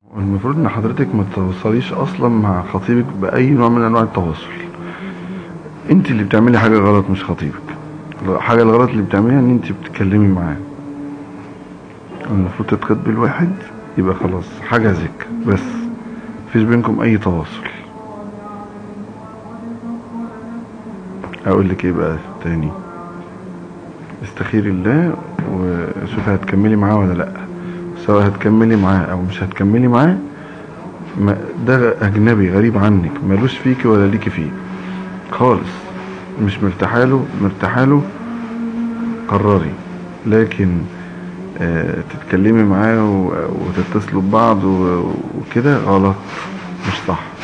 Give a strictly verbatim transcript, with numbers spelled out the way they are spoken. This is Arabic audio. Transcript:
المفروض ان حضرتك ما تتواصليش اصلا مع خطيبك باي نوع من انواع التواصل. انت اللي بتعملي حاجه غلط مش خطيبك. الحاجه الغلط اللي بتعمليها ان انت بتتكلمي معاه. المفروض تتخطبي الواحد يبقى خلاص حجزك بس، مفيش بينكم اي تواصل. اقول لك ايه بقى تاني؟ استخيري الله وشوفي هتكملي معاه ولا لا. سواء هتكملي معاه او مش هتكملي معاه، ده اجنبي غريب عنك، ملوش فيكي ولا ليكي فيه خالص. مش مرتاحاله مرتاحاله قرري. لكن آه تتكلمي معاه وتتصلوا ببعض وكده غلط، مش صح.